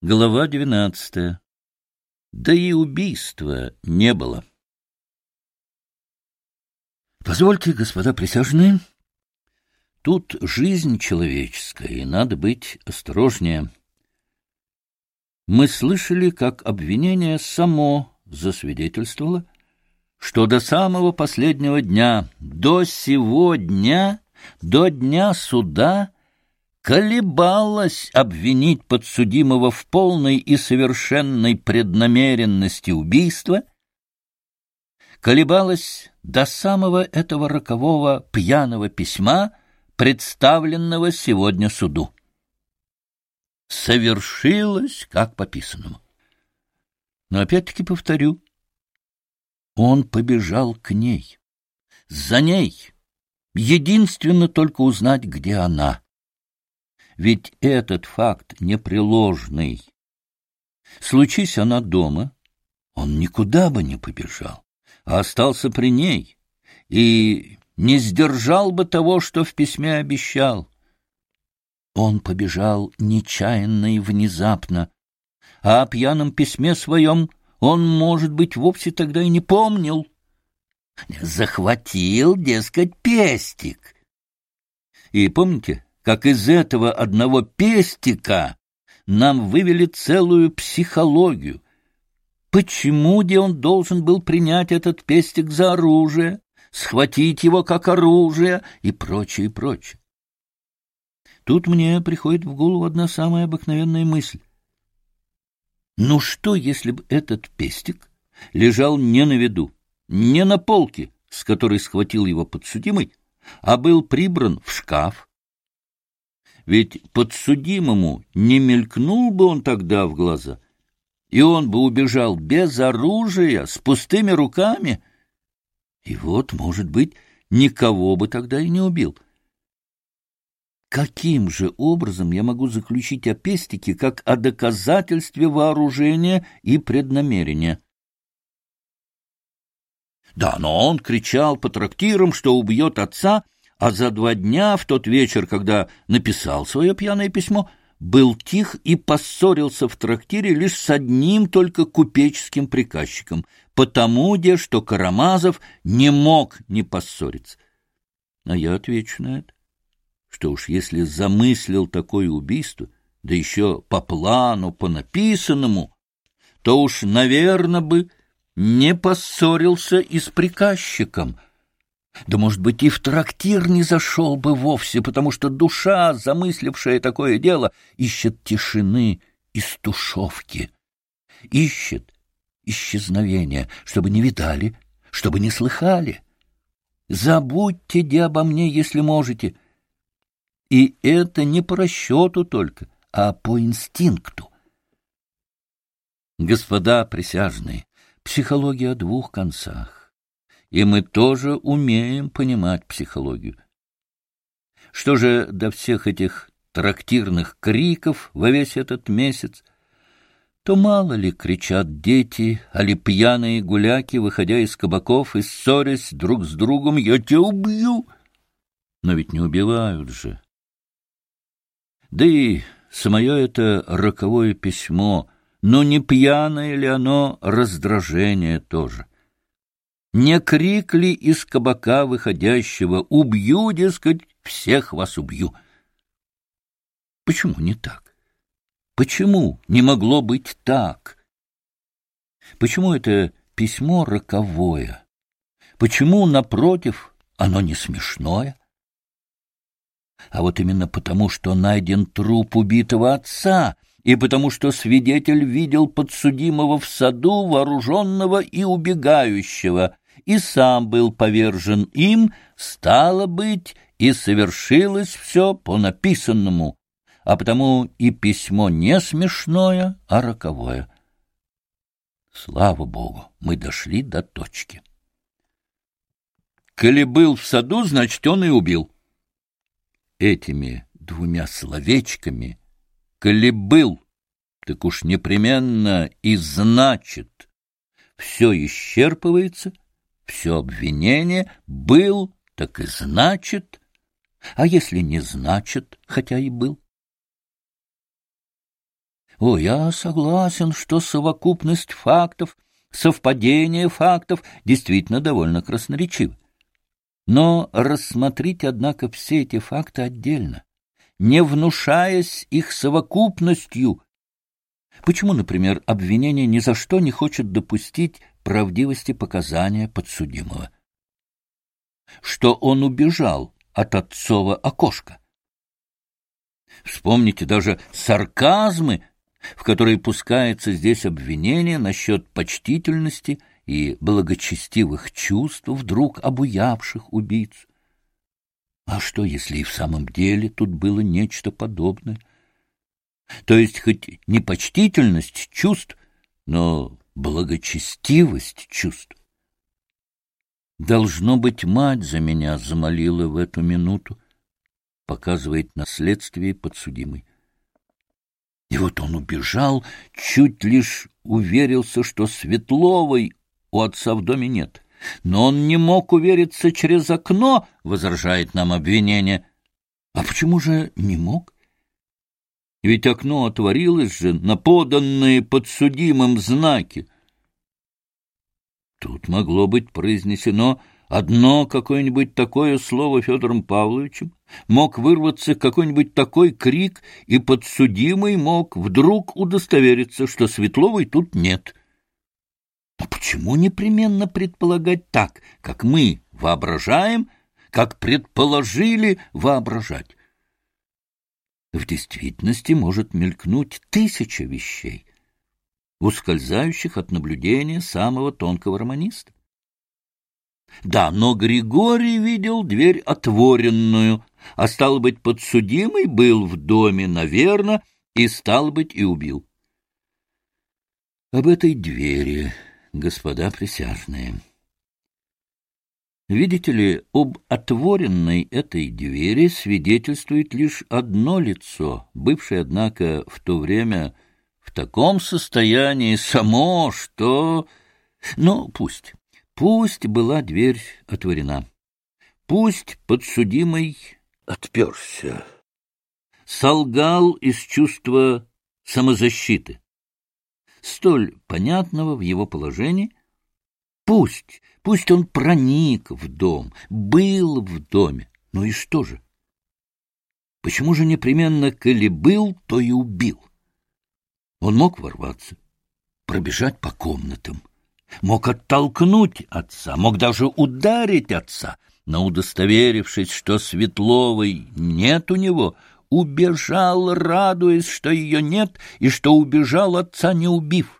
Глава 12. Да и убийства не было. Позвольте, господа присяжные, тут жизнь человеческая, и надо быть осторожнее. Мы слышали, как обвинение само засвидетельствовало, что до самого последнего дня, до сего дня, до дня суда, колебалась обвинить подсудимого в полной и совершенной преднамеренности убийства, колебалась до самого этого рокового пьяного письма, представленного сегодня суду. Совершилось, как по писанному. Но опять-таки повторю, он побежал к ней, за ней, единственно только узнать, где она. Ведь этот факт непреложный. Случись она дома, он никуда бы не побежал, а остался при ней и не сдержал бы того, что в письме обещал. Он побежал нечаянно и внезапно, а о пьяном письме своем он, может быть, вовсе тогда и не помнил. Захватил, дескать, пестик. И помните, как из этого одного пестика нам вывели целую психологию? Почему де он должен был принять этот пестик за оружие, схватить его как оружие и прочее, и прочее? Тут мне приходит в голову одна самая обыкновенная мысль. Ну что, если бы этот пестик лежал не на виду, не на полке, с которой схватил его подсудимый, а был прибран в шкаф? Ведь подсудимому не мелькнул бы он тогда в глаза, и он бы убежал без оружия, с пустыми руками, и вот, может быть, никого бы тогда и не убил. Каким же образом я могу заключить о пестике как о доказательстве вооружения и преднамерения? Да, но он кричал по трактирам, что убьет отца, а за 2 дня, в тот вечер, когда написал свое пьяное письмо, был тих и поссорился в трактире лишь с одним только купеческим приказчиком, потому де, что Карамазов не мог не поссориться. А я отвечу на это, что уж если замыслил такое убийство, да еще по плану, по написанному, то уж, наверно, бы не поссорился и с приказчиком. Да, может быть, и в трактир не зашел бы вовсе, потому что душа, замыслившая такое дело, ищет тишины и стушевки, ищет исчезновения, чтобы не видали, чтобы не слыхали. Забудьте, де, обо мне, если можете. И это не по расчету только, а по инстинкту. Господа присяжные, психология о 2 концах. И мы тоже умеем понимать психологию. Что же до всех этих трактирных криков во весь этот месяц, то мало ли кричат дети, али пьяные гуляки, выходя из кабаков и ссорясь друг с другом: «Я тебя убью!» Но ведь не убивают же. Да и самое это роковое письмо, но не пьяное ли оно раздражение тоже? Не крик ли из кабака выходящего: «Убью, дескать, всех вас убью»? Почему не так? Почему не могло быть так? Почему это письмо роковое? Почему, напротив, оно не смешное? А вот именно потому, что найден труп убитого отца, и потому что свидетель видел подсудимого в саду, вооруженного и убегающего, и сам был повержен им, стало быть, и совершилось все по написанному, а потому и письмо не смешное, а роковое. Слава Богу, мы дошли до точки. Коли был в саду, значит, он и убил. Этими 2 словечками «коли был», так уж непременно и значит. Все исчерпывается, все обвинение был, так и значит. А если не значит, хотя и был? О, я согласен, что совокупность фактов, совпадение фактов действительно довольно красноречивы. Но рассмотрите, однако, все эти факты отдельно, не внушаясь их совокупностью. Почему, например, обвинение ни за что не хочет допустить правдивости показания подсудимого? Что он убежал от отцова окошка. Вспомните даже сарказмы, в которые пускается здесь обвинение насчет почтительности и благочестивых чувств, вдруг обуявших убийцу. А что, если и в самом деле тут было нечто подобное? То есть хоть не почтительность чувств, но благочестивость чувств. Должно быть, мать за меня замолила в эту минуту, показывает на следствии подсудимый. И вот он убежал, чуть лишь уверился, что Светловой у отца в доме нет. Но он не мог увериться через окно, возражает нам обвинение. А почему же не мог? Ведь окно отворилось же на поданные подсудимым знаки. Тут могло быть произнесено одно какое-нибудь такое слово Федором Павловичем, мог вырваться какой-нибудь такой крик, и подсудимый мог вдруг удостовериться, что Светловой тут нет. Но почему непременно предполагать так, как мы воображаем, как предположили воображать? В действительности может мелькнуть 1000 вещей, ускользающих от наблюдения самого тонкого романиста. Да, но Григорий видел дверь отворенную, а, стало быть, подсудимый был в доме, наверно, и, стало быть, и убил. Об этой двери, господа присяжные. Видите ли, об отворенной этой двери свидетельствует лишь одно лицо, бывшее, однако, в то время в таком состоянии само, что... Ну, пусть была дверь отворена, пусть подсудимый отперся, солгал из чувства самозащиты, столь понятного в его положении. Пусть он проник в дом, был в доме. Ну и что же? Почему же непременно, коли был, то и убил? Он мог ворваться, пробежать по комнатам, мог оттолкнуть отца, мог даже ударить отца, но, удостоверившись, что Светловой нет у него, убежал, радуясь, что ее нет, и что убежал отца, не убив.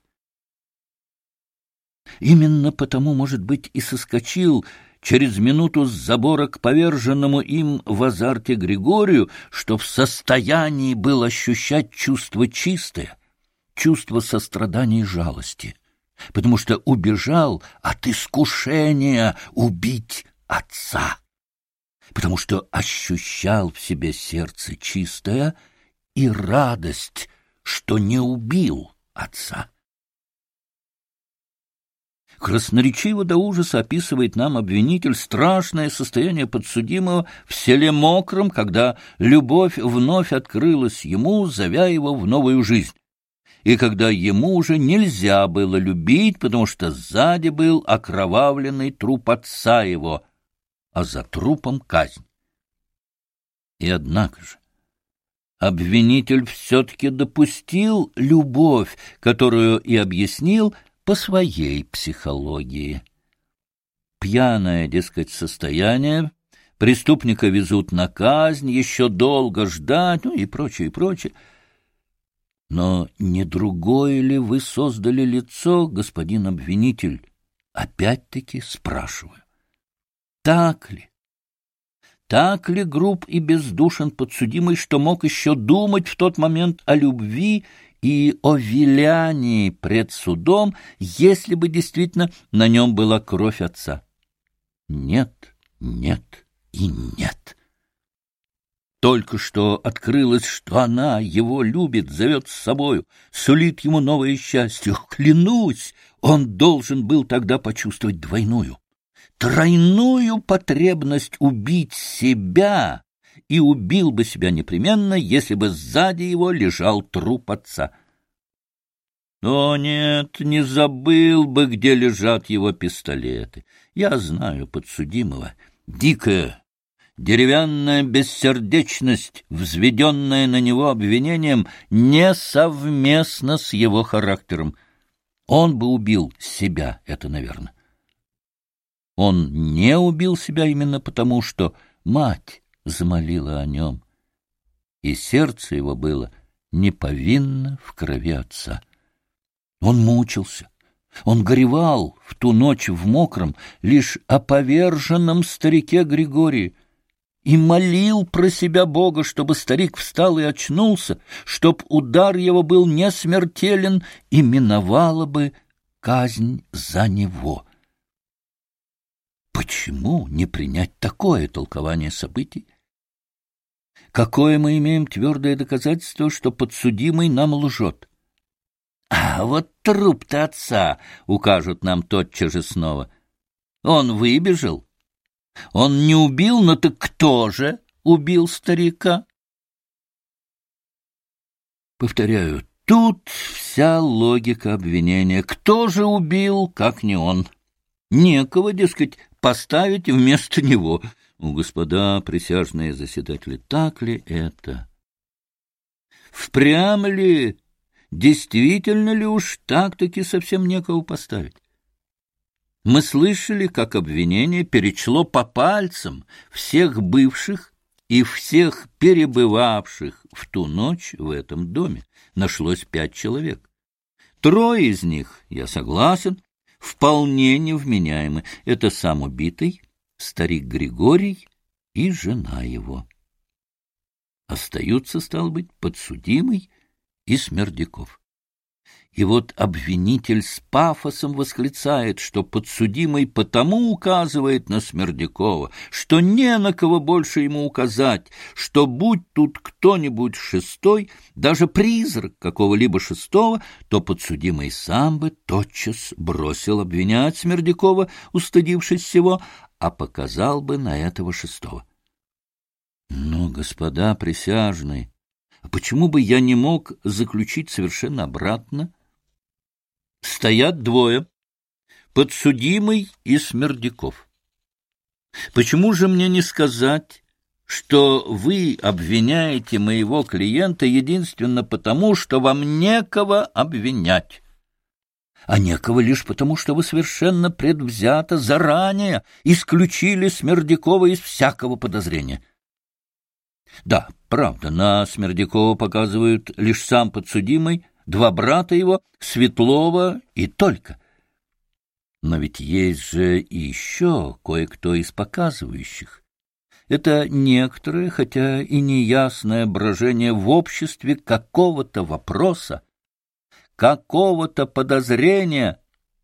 Именно потому, может быть, и соскочил через минуту с забора к поверженному им в азарте Григорию, что в состоянии был ощущать чувство чистое, чувство сострадания и жалости, потому что убежал от искушения убить отца, потому что ощущал в себе сердце чистое и радость, что не убил отца. Красноречиво до ужаса описывает нам обвинитель страшное состояние подсудимого в селе Мокром, когда любовь вновь открылась ему, зовя его в новую жизнь, и когда ему уже нельзя было любить, потому что сзади был окровавленный труп отца его, а за трупом казнь. И однако же обвинитель все-таки допустил любовь, которую и объяснил по своей психологии. Пьяное, дескать, состояние, преступника везут на казнь, еще долго ждать, ну и прочее, и прочее. Но не другое ли вы создали лицо, господин обвинитель? Опять-таки спрашиваю. Так ли? Так ли груб и бездушен подсудимый, что мог еще думать в тот момент о любви и о вилянии пред судом, если бы действительно на нем была кровь отца? Нет, нет и нет. Только что открылось, что она его любит, зовет с собою, сулит ему новое счастье. Клянусь, он должен был тогда почувствовать двойную, тройную потребность убить себя, и убил бы себя непременно, если бы сзади его лежал труп отца. О, нет, не забыл бы, где лежат его пистолеты. Я знаю подсудимого. Дикая, деревянная бессердечность, взведенная на него обвинением, несовместна с его характером. Он бы убил себя, это наверное. Он не убил себя именно потому, что мать замолила о нем, и сердце его было не повинно в крови отца. Он мучился, он горевал в ту ночь в мокром, лишь о поверженном старике Григории, и молил про себя Бога, чтобы старик встал и очнулся, чтоб удар его был не смертелен и миновала бы казнь за него. Почему не принять такое толкование событий? Какое мы имеем твердое доказательство, что подсудимый нам лжет? А вот труп-то отца укажут нам тотчас же снова. Он выбежал. Он не убил, но так кто же убил старика? Повторяю, тут вся логика обвинения. Кто же убил, как не он? Некого, дескать, поставить вместо него. Господа присяжные заседатели, так ли это? Впрямь ли, действительно ли уж так-таки совсем некого поставить? Мы слышали, как обвинение перечло по пальцам всех бывших и всех перебывавших в ту ночь в этом доме. Нашлось 5 человек. 3 из них, я согласен, вполне невменяемы. Это сам убитый, старик Григорий и жена его. Остаются, стало быть, подсудимый и Смердяков. И вот обвинитель с пафосом восклицает, что подсудимый потому указывает на Смердякова, что не на кого больше ему указать, что будь тут кто-нибудь шестой, даже призрак какого-либо шестого, то подсудимый сам бы тотчас бросил обвинять Смердякова, устыдившись всего, а показал бы на этого шестого. Но, господа присяжные, почему бы я не мог заключить совершенно обратно? Стоят 2, подсудимый и Смердяков. Почему же мне не сказать, что вы обвиняете моего клиента единственно потому, что вам некого обвинять? А некого лишь потому, что вы совершенно предвзято, заранее исключили Смердякова из всякого подозрения. Да, правда, на Смердякова показывают лишь сам подсудимый, 2 брата его, Светлова и только. Но ведь есть же и еще кое-кто из показывающих. Это некоторое, хотя и неясное брожение в обществе какого-то вопроса, какого-то подозрения.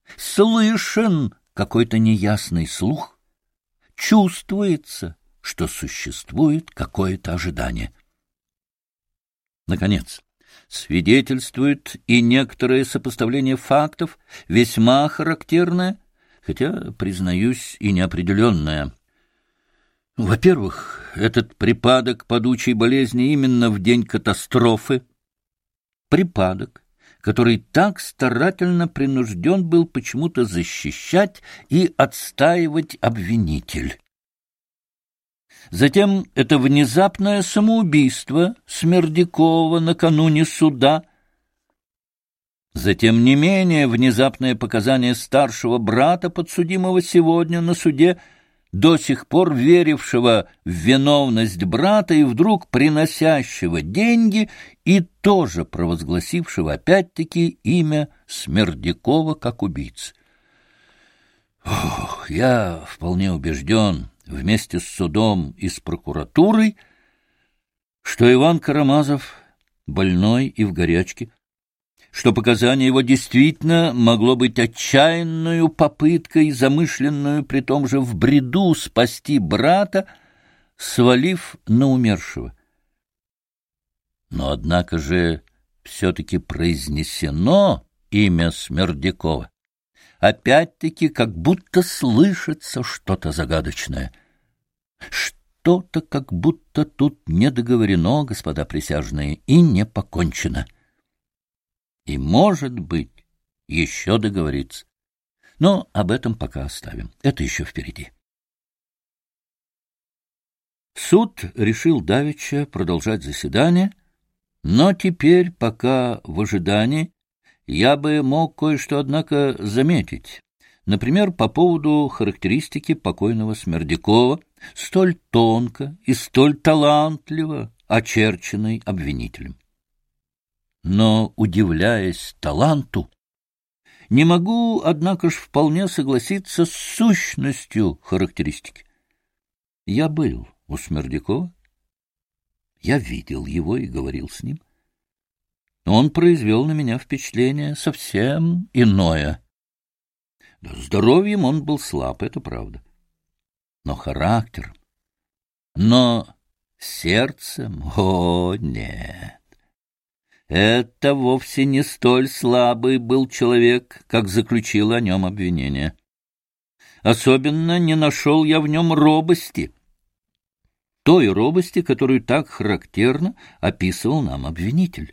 Слышен какой-то неясный слух, чувствуется, что существует какое-то ожидание. Наконец, свидетельствует и некоторое сопоставление фактов, весьма характерное, хотя, признаюсь, и неопределенное. Во-первых, этот припадок падучей болезни именно в день катастрофы, припадок, который так старательно принужден был почему-то защищать и отстаивать обвинитель. Затем это внезапное самоубийство Смердякова накануне суда. Затем не менее внезапное показание старшего брата подсудимого сегодня на суде, до сих пор верившего в виновность брата и вдруг приносящего деньги и тоже провозгласившего опять-таки имя Смердякова как убийцы. Я вполне убежден, вместе с судом и с прокуратурой, что Иван Карамазов больной и в горячке, что показание его действительно могло быть отчаянную попыткой, замышленную при том же в бреду спасти брата, свалив на умершего. Но, однако же, все-таки произнесено имя Смердякова. Опять-таки, как будто слышится что-то загадочное. Что-то как будто тут не договорено, господа присяжные, и не покончено. и, может быть, еще договориться. Но об этом пока оставим. Это еще впереди. Суд решил давеча продолжать заседание, но теперь, пока в ожидании, я бы мог кое-что, однако, заметить. Например, по поводу характеристики покойного Смердякова, столь тонко и столь талантливо очерченной обвинителем. Но, удивляясь таланту, не могу, однако ж, вполне согласиться с сущностью характеристики. Я был у Смердякова, я видел его и говорил с ним. Он произвел на меня впечатление совсем иное. Да, здоровьем он был слаб, это правда. Но характером, но сердцем, о, нет. Это вовсе не столь слабый был человек, как заключило о нем обвинение. Особенно не нашел я в нем робости, той робости, которую так характерно описывал нам обвинитель.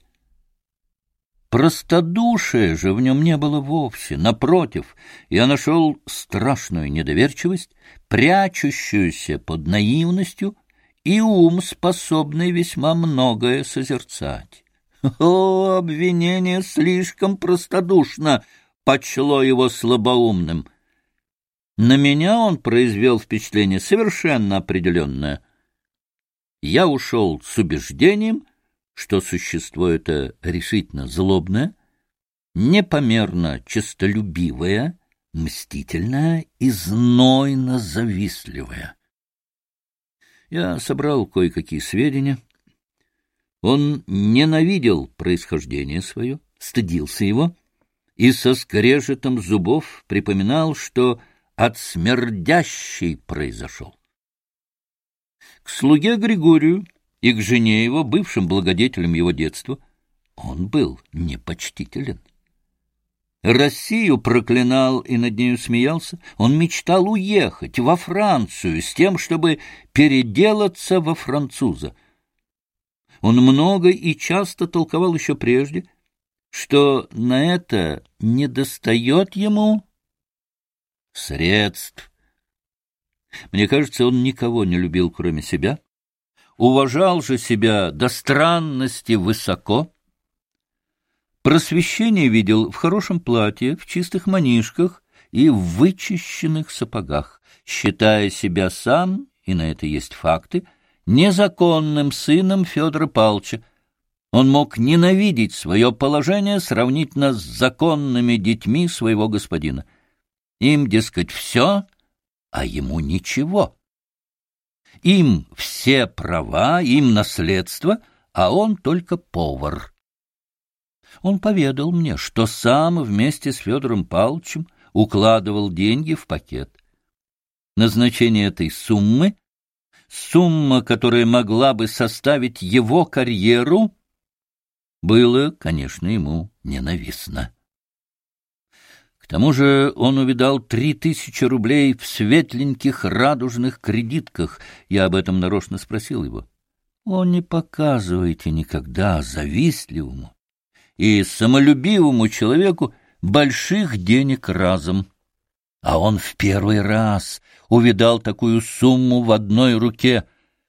Простодушия же в нем не было вовсе. Напротив, я нашел страшную недоверчивость, прячущуюся под наивностью, и ум, способный весьма многое созерцать. О, обвинение слишком простодушно почло его слабоумным. На меня он произвел впечатление совершенно определенное. Я ушел с убеждением, что существо это решительно злобное, непомерно честолюбивое, мстительное и знойно-завистливое. Я собрал кое-какие сведения. Он ненавидел происхождение свое, стыдился его и со скрежетом зубов припоминал, что от смердящей произошел. К слуге Григорию и к жене его, бывшим благодетелям его детства, он был непочтителен. Россию проклинал и над нею смеялся. Он мечтал уехать во Францию с тем, чтобы переделаться во француза. Он много и часто толковал еще прежде, что на это недостает ему средств. Мне кажется, он никого не любил, кроме себя, уважал же себя до странности высоко, просвещение видел в хорошем платье, в чистых манишках и в вычищенных сапогах, считая себя сам, и на это есть факты, незаконным сыном Федора Павловича. Он мог ненавидеть свое положение сравнительно с законными детьми своего господина. Им, дескать, все, а ему ничего. Им все права, им наследство, а он только повар. Он поведал мне, что сам вместе с Федором Павловичем укладывал деньги в пакет. Назначение этой суммы, сумма, которая могла бы составить его карьеру, было, конечно, ему ненавистно. К тому же он увидал 3000 рублей в светленьких радужных кредитках. Я об этом нарочно спросил его. О, не показывайте никогда завистливому и самолюбивому человеку больших денег разом. А он в первый раз увидал такую сумму в одной руке.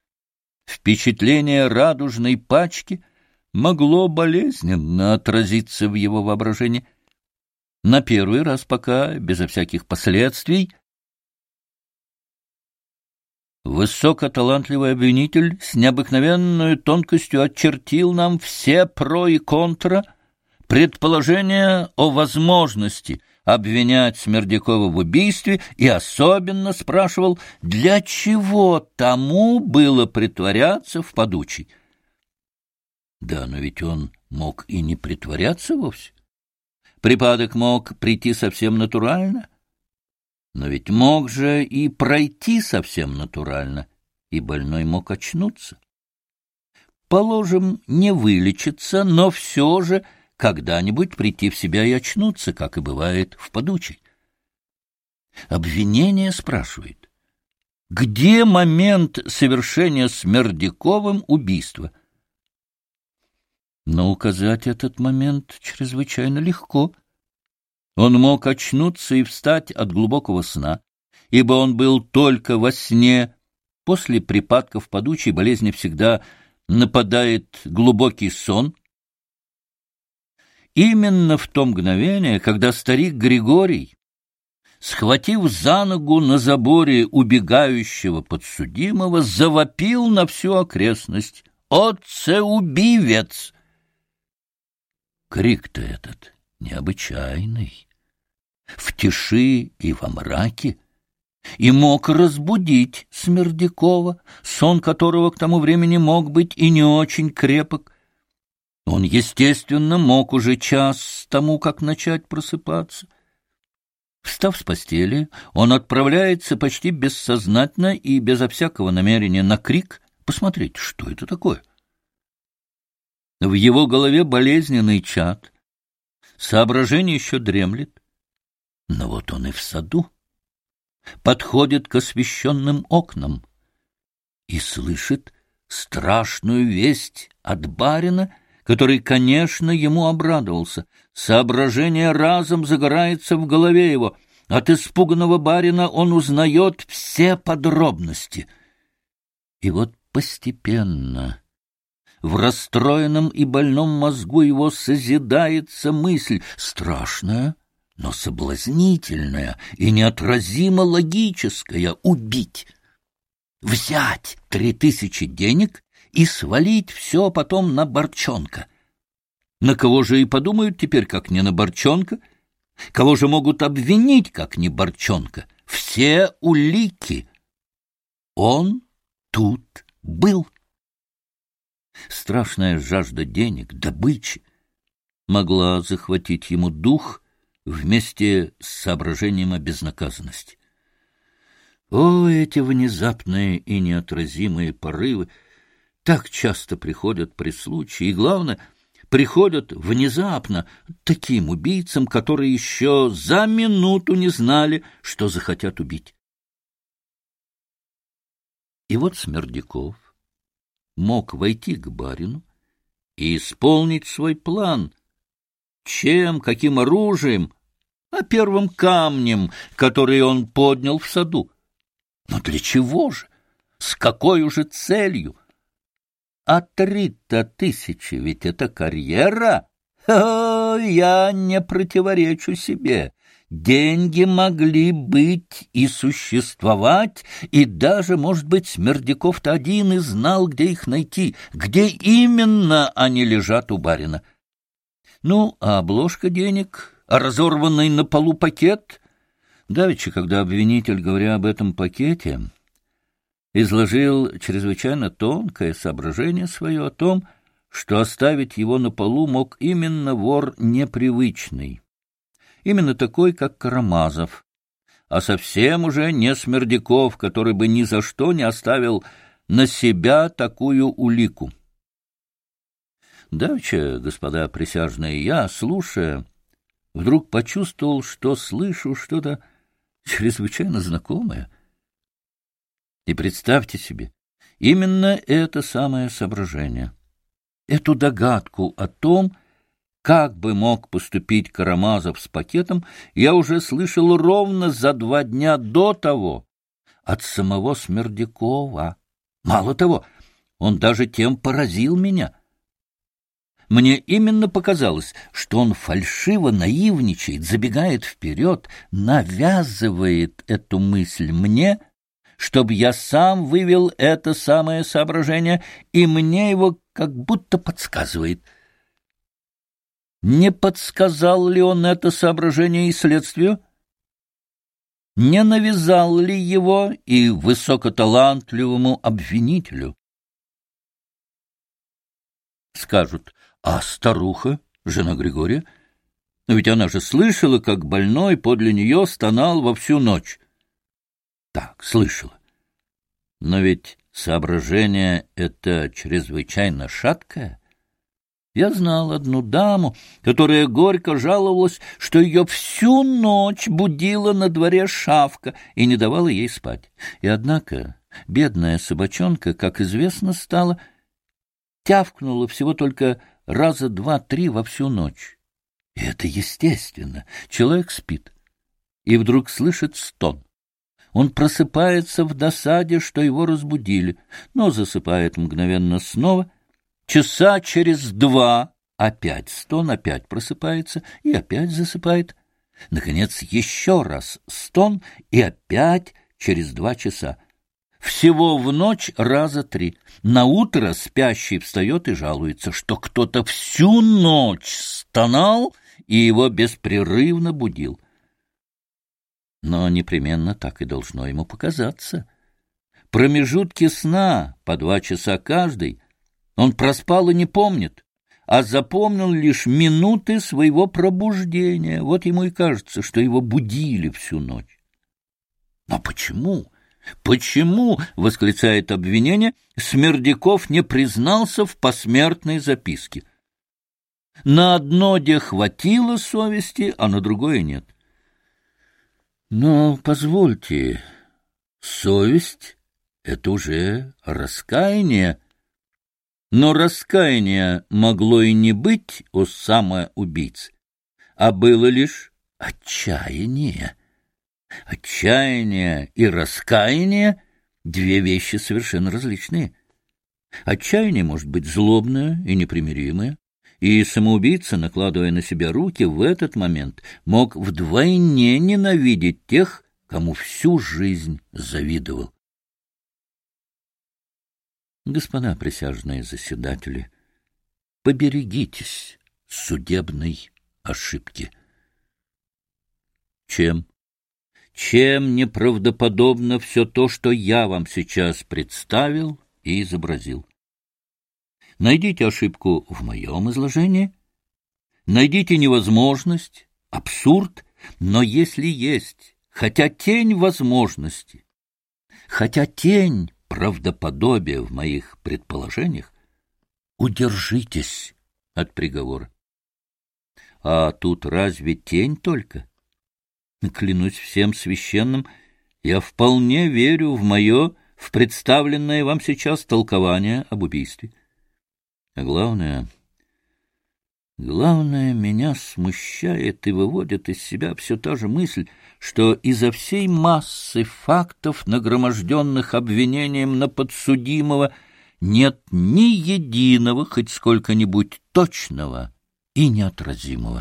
Впечатление радужной пачки могло болезненно отразиться в его воображении. На первый раз пока, безо всяких последствий, высокоталантливый обвинитель с необыкновенной тонкостью очертил нам все про и контра, предположения о возможности обвинять Смердякова в убийстве и особенно спрашивал, для чего тому было притворяться в подучий. Да, но ведь он мог и не притворяться вовсе. Припадок мог прийти совсем натурально, но ведь мог же и пройти совсем натурально, и больной мог очнуться. Положим, не вылечиться, но все же когда-нибудь прийти в себя и очнуться, как и бывает в подучей. Обвинение спрашивает, где момент совершения Смердяковым убийства? Но указать этот момент чрезвычайно легко. Он мог очнуться и встать от глубокого сна, ибо он был только во сне. После припадков падучей болезни всегда нападает глубокий сон. Именно в то мгновение, когда старик Григорий, схватив за ногу на заборе убегающего подсудимого, завопил на всю окрестность: «Отце-убивец!» Крик-то этот необычайный, в тиши и во мраке, и мог разбудить Смердякова, сон которого к тому времени мог быть и не очень крепок. Он, естественно, мог уже час тому, как начать просыпаться. Встав с постели, он отправляется почти бессознательно и безо всякого намерения на крик посмотреть, что это такое. В его голове болезненный чад, соображение еще дремлет, но вот он и в саду, подходит к освещенным окнам и слышит страшную весть от барина, который, конечно, ему обрадовался. Соображение разом загорается в голове его. От испуганного барина он узнает все подробности. И вот постепенно в расстроенном и больном мозгу его созидается мысль, страшная, но соблазнительная и неотразимо логическая: убить, взять 3000 денег и свалить все потом на Борчонка. На кого же и подумают теперь, как не на Борчонка? Кого же могут обвинить, как не Борчонка? Все улики. Он тут был. Страшная жажда денег, добычи могла захватить ему дух вместе с соображением о безнаказанности. О, эти внезапные и неотразимые порывы так часто приходят при случае, и, главное, приходят внезапно таким убийцам, которые еще за минуту не знали, что захотят убить. И вот Смердяков мог войти к барину и исполнить свой план. Чем, каким оружием? А первым камнем, который он поднял в саду. Но для чего же? С какой уже целью? А 3-1000 ведь это карьера. Я не противоречу себе. Деньги могли быть и существовать, и даже, может быть, Смердяков-то один и знал, где их найти, где именно они лежат у барина. Ну, а обложка денег, а разорванный на полу пакет? Давеча, когда обвинитель, говоря об этом пакете, изложил чрезвычайно тонкое соображение свое о том, что оставить его на полу мог именно вор непривычный, именно такой, как Карамазов, а совсем уже не Смердяков, который бы ни за что не оставил на себя такую улику. Давеча, господа присяжные, я, слушая, вдруг почувствовал, что слышу что-то чрезвычайно знакомое. И представьте себе, именно это самое соображение, эту догадку о том, как бы мог поступить Карамазов с пакетом, я уже слышал ровно за 2 дня до того от самого Смердякова. Мало того, он даже тем поразил меня. Мне именно показалось, что он фальшиво наивничает, забегает вперед, навязывает эту мысль мне, чтобы я сам вывел это самое соображение, и мне его как будто подсказывает. Не подсказал ли он это соображение и следствию? Не навязал ли его и высокоталантливому обвинителю? Скажут: а старуха, жена Григория? Но ведь она же слышала, как больной подле нее стонал во всю ночь. Так, слышала. Но ведь соображение это чрезвычайно шаткое. Я знал одну даму, которая горько жаловалась, что ее всю ночь будила на дворе шавка и не давала ей спать. И однако бедная собачонка, как известно стало, тявкнула всего только раза два-три во всю ночь. И это естественно. Человек спит и вдруг слышит стон. Он просыпается в досаде, что его разбудили, но засыпает мгновенно снова. Часа через 2 опять стон, опять просыпается и опять засыпает. Наконец, еще раз стон и опять через 2 часа. Всего в ночь раза 3. Наутро спящий встает и жалуется, что кто-то всю ночь стонал и его беспрерывно будил. Но непременно так и должно ему показаться. Промежутки сна по 2 часа каждый он проспал и не помнит, а запомнил лишь минуты своего пробуждения. Вот ему и кажется, что его будили всю ночь. Но почему? Почему, восклицает обвинение, Смердяков не признался в посмертной записке? На одно де хватило совести, а на другое нет. Но, позвольте, совесть — это уже раскаяние. Но раскаяния могло и не быть у самоубийцы, а было лишь отчаяние. Отчаяние и раскаяние — 2 вещи совершенно различные. Отчаяние может быть злобное и непримиримое, и самоубийца, накладывая на себя руки, в этот момент мог вдвойне ненавидеть тех, кому всю жизнь завидовал. Господа присяжные заседатели, поберегитесь судебной ошибки. Чем неправдоподобно все то, что я вам сейчас представил и изобразил? Найдите ошибку в моем изложении, найдите невозможность, абсурд, но если есть хотя тень возможности, хотя тень правдоподобия в моих предположениях, удержитесь от приговора. А тут разве тень только? Клянусь всем священным, я вполне верю в представленное вам сейчас толкование об убийстве. А главное, меня смущает и выводит из себя все та же мысль, что изо всей массы фактов, нагроможденных обвинением на подсудимого, нет ни единого, хоть сколько-нибудь точного и неотразимого.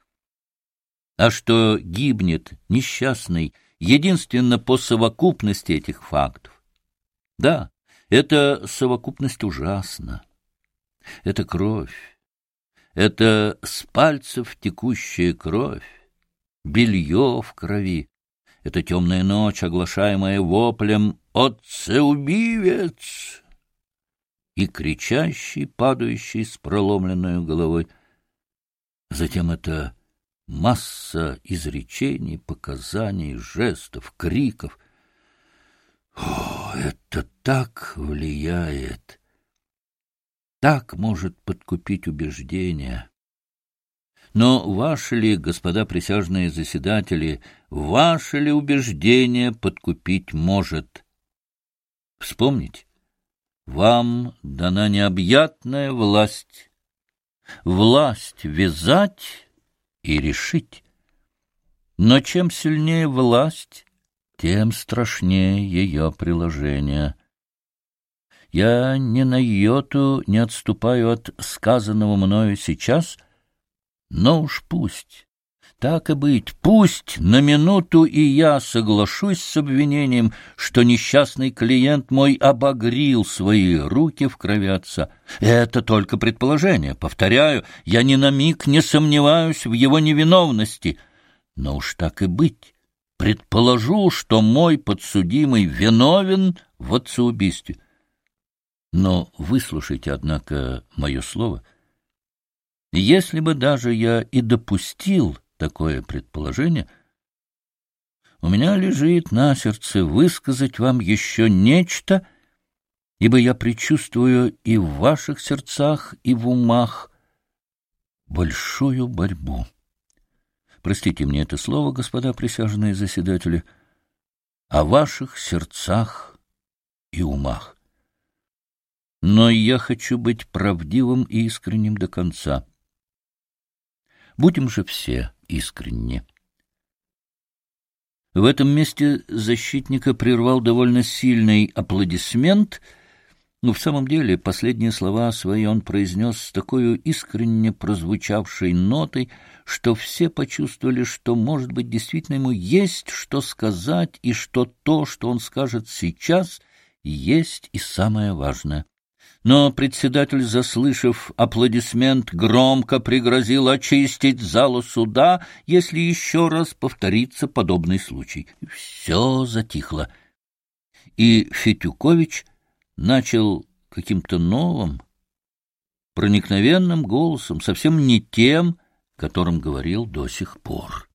А что гибнет несчастный единственно по совокупности этих фактов? Да, эта совокупность ужасна. Это кровь, это с пальцев текущая кровь, белье в крови, это темная ночь, оглашаемая воплем «Отцеубивец!» и кричащий, падающий с проломленной головой. Затем это масса изречений, показаний, жестов, криков. О, это так влияет! Так может подкупить убеждения. Но ваши ли, господа присяжные заседатели, ваши ли убеждения подкупить может? Вспомните, вам дана необъятная власть. Власть вязать и решить. Но чем сильнее власть, тем страшнее ее приложение. Я ни на йоту не отступаю от сказанного мною сейчас, но уж пусть, так и быть, пусть на минуту и я соглашусь с обвинением, что несчастный клиент мой обогрил свои руки в крови отца. Это только предположение, повторяю, я ни на миг не сомневаюсь в его невиновности, но уж так и быть, предположу, что мой подсудимый виновен в отцеубийстве. Но выслушайте, однако, мое слово. Если бы даже я и допустил такое предположение, у меня лежит на сердце высказать вам еще нечто, ибо я предчувствую и в ваших сердцах, и в умах большую борьбу. Простите мне это слово, господа присяжные заседатели, о ваших сердцах и умах. но я хочу быть правдивым и искренним до конца. Будем же все искренни. В этом месте защитника прервал довольно сильный аплодисмент, но в самом деле последние слова свои он произнес с такой искренне прозвучавшей нотой, что все почувствовали, что, может быть, действительно ему есть что сказать, и что то, что он скажет сейчас, есть и самое важное. Но председатель, заслышав аплодисмент, громко пригрозил очистить залу суда, если еще раз повторится подобный случай. Все затихло. И Фетюкович начал каким-то новым, проникновенным голосом, совсем не тем, которым говорил до сих пор.